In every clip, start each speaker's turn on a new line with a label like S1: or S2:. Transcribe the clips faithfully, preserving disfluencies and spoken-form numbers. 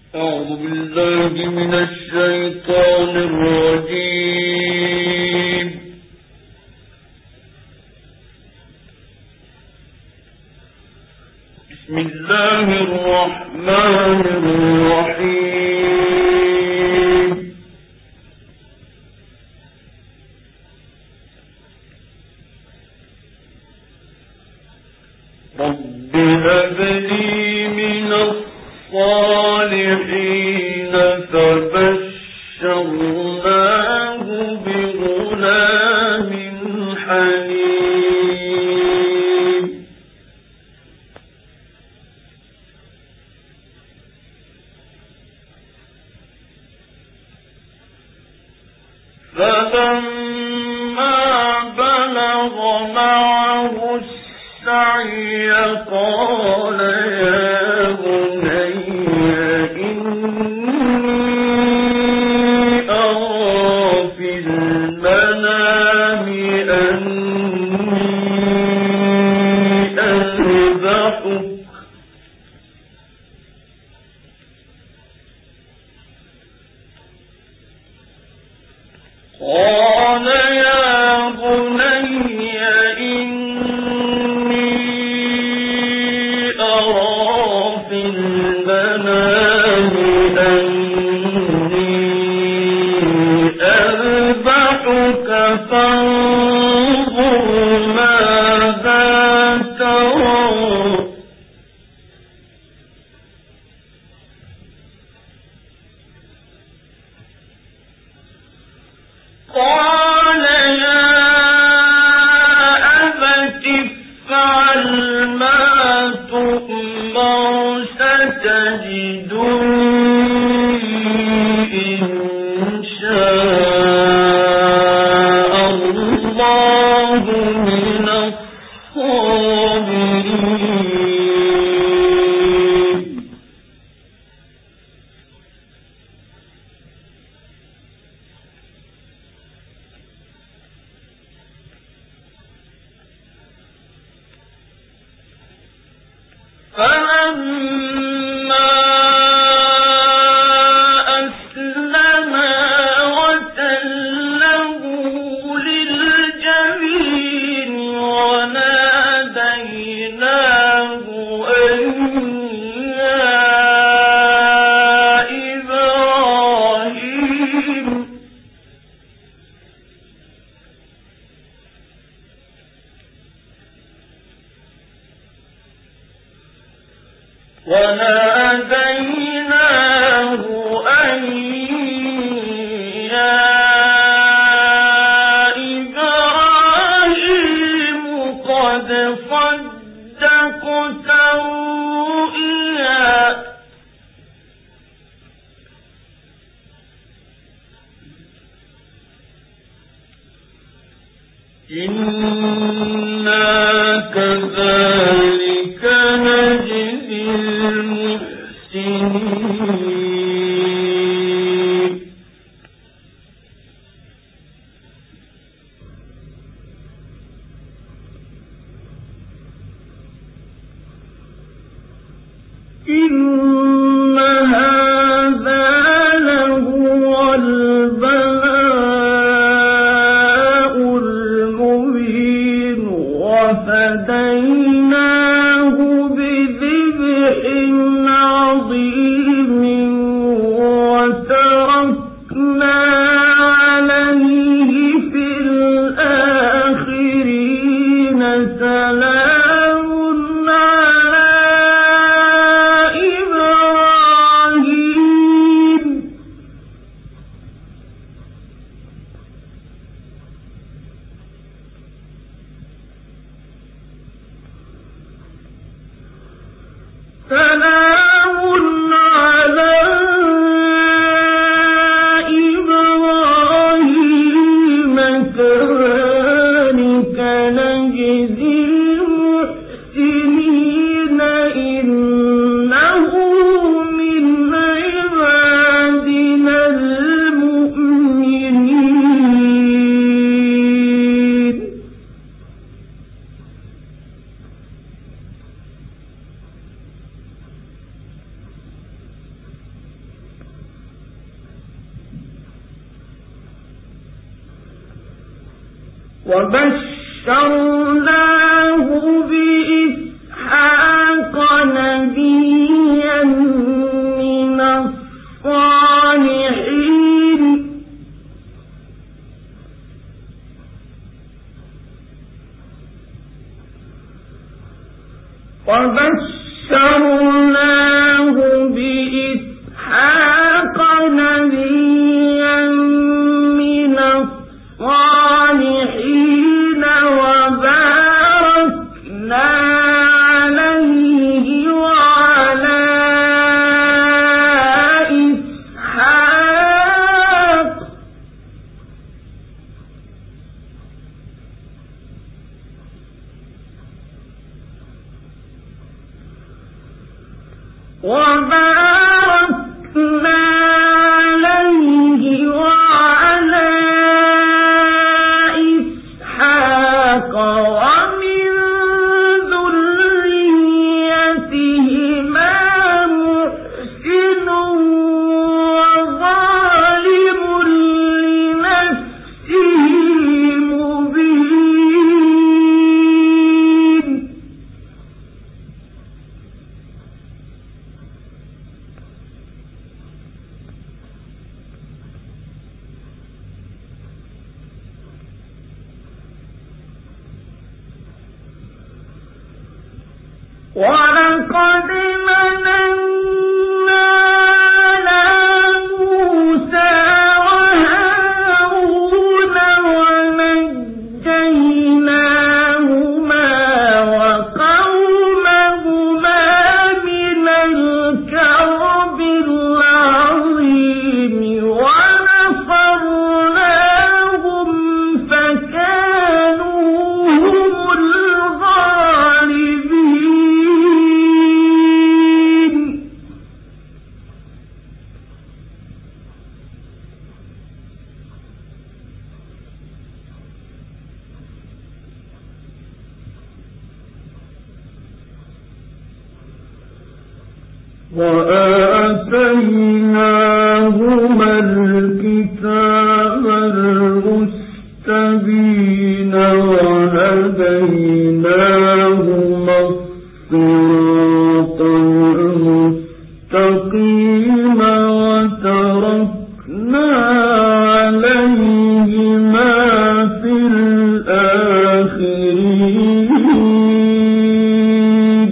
S1: أعوذ بالله من الشيطان الرجيم. بسم الله الرحمن الرحيم. رب هب لي من الصالحين فبشرناه بغلام حليم. فلما بلغ معه السعي قال يا بني إني أرى في المنام أني أذبحك قال يا بني إني أرى في المنام أني أذبحك فانظر ماذا ترى. قال يا أبت افعل ما تؤمر ستجدني إن شاء الله من الصابرين. فلما أسلما وتله للجبين وناديناه أن يا إبراهيم. وناديناه أن يا إبراهيم قد صدقت الرؤيا إنا كذلك نجزي المحسنين. إن هذا لهو البلاء المبين وفديناه بذبح عظيم وتركنا عليه في الآخرين سلام على إبراهيم وبشرناه بإسحاق نبيا من الصالحين وبشرناه بإسحاق نبيا من الصالحين وباركنا عليه وعلى إسحاق وباركنا عليه وعلى إسحاق ومن ذريتهما محسن وظالم لنفسه مبين ولقد مننا على موسى وهارون ونجيناهما وقومهما من الكرب العظيم ونصرناهم فكانوا هم الغالبين وآتيناهما الكتاب المستبين وهديناهما الصراط المستقيم وتركنا عليهما في الآخرين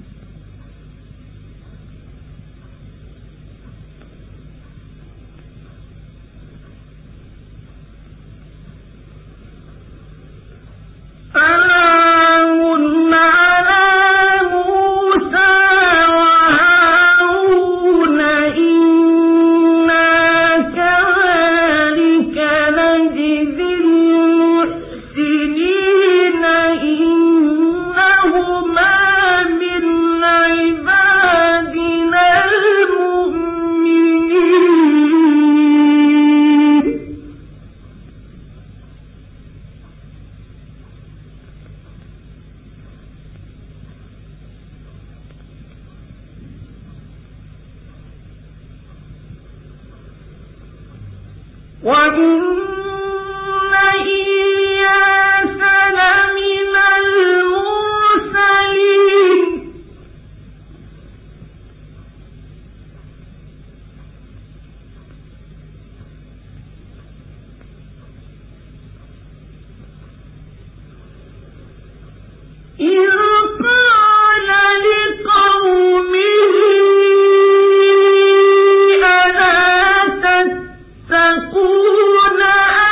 S1: سلام على موسى وهارون إنا كذلك نجزي المحسنين إنهما من عبادنا المؤمنين وإن إلياس لمن المرسلين إذ قال لقومه ألا تتقون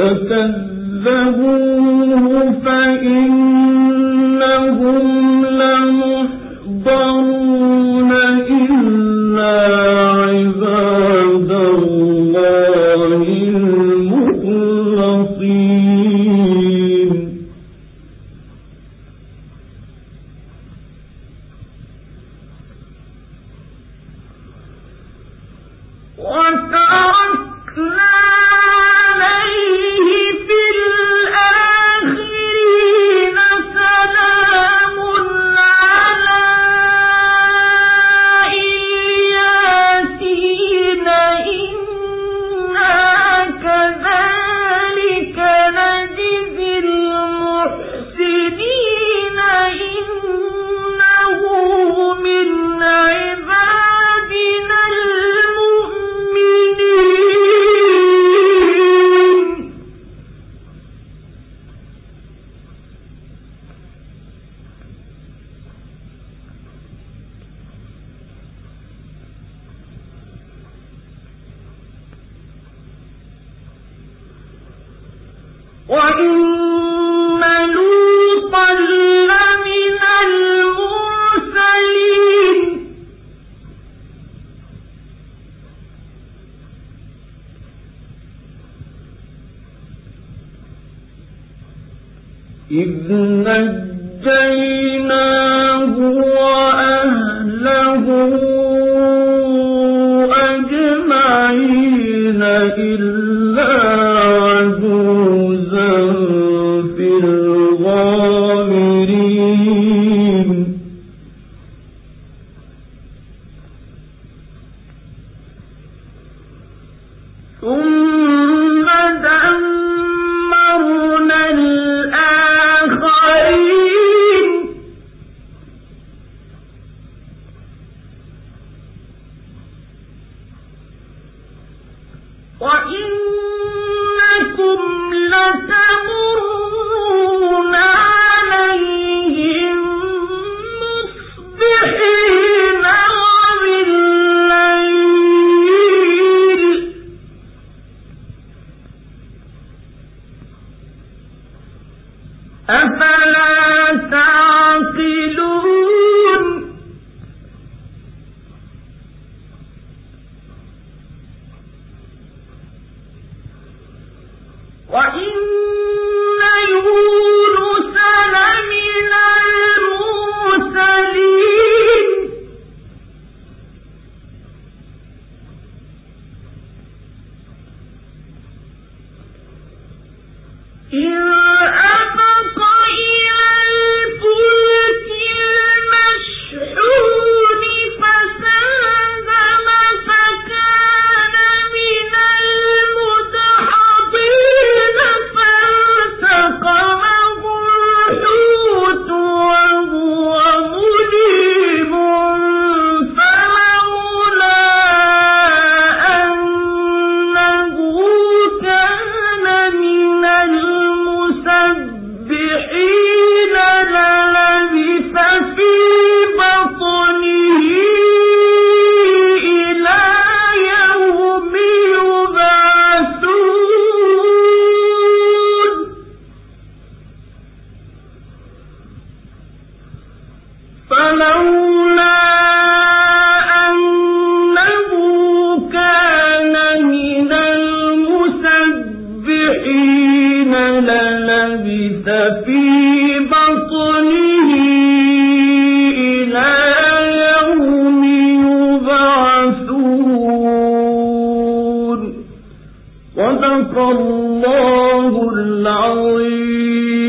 S1: فكذبوه فإنهم لمحضرون إلا عباد الله المخلصين وتركنا وإن لوطا لمن المرسلين إذ نجيناه وأهله أجمعين إلا عجوزا في الغابرين ثم دمرنا الآخرين وإنكم لتمرون عليهم مصبحين وبالليل أفلا تعقلون وإن يونس لمن المرسلين إذ أبق إلى الفلك المشحون فساهم فكان من المدحضين فالتقمه الحوت وهو مليم فلولا أنه كان من المسبحين للبث في بطنه إلى يوم يبعثون فلولا أنه كان من المسبحين للبث في بطنه إلى يوم يبعثون صدق الله العظيم.